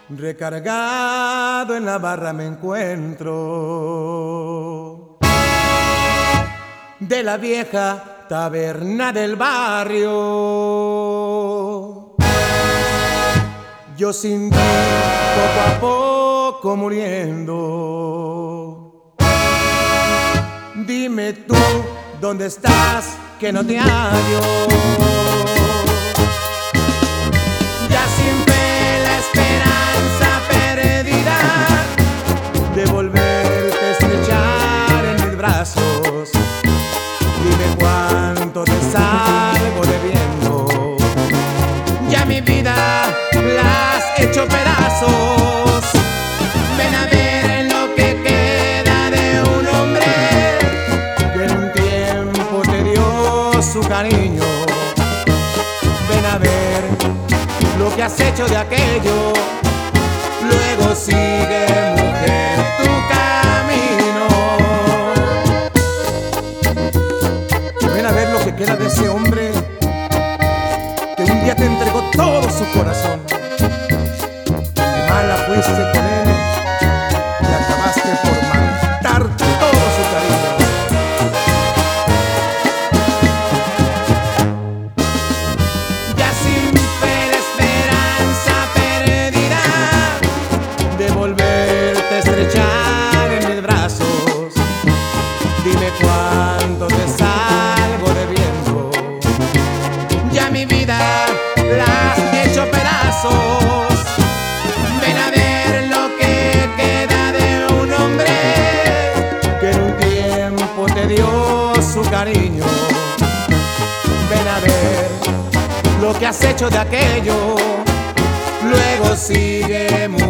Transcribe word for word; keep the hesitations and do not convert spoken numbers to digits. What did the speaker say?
Recargado en la barra me encuentro de la vieja taberna del barrio. Yo sin ti poco a poco muriendo. Dime tú dónde estás que no te hallo. Ya sin fe la esperanza perdida de volverte a estrechar en mis brazos. Dime cuánto te salgo debiendo. Ya mi vida la has hecho pedazos. Ven a ver lo que queda de un hombre que en un tiempo te dio su cariño. Ven a ver lo que has hecho de aquello. Luego sigue, mujer, tu camino. Ven a ver lo que queda de ese hombre que un día te entregó todo su corazón. Y mala fuiste con él y acabaste por matar todo su cariño. Ya sin fe la esperanza perdida de volverte a estrechar en mis brazos. Dime cuánto te salgo debiendo. Ya mi vida la has hecho pedazos. Ven a ver lo que queda de un hombre que en un tiempo te dio su cariño. Ven a ver lo que has hecho de aquello. Luego sigue, mujer.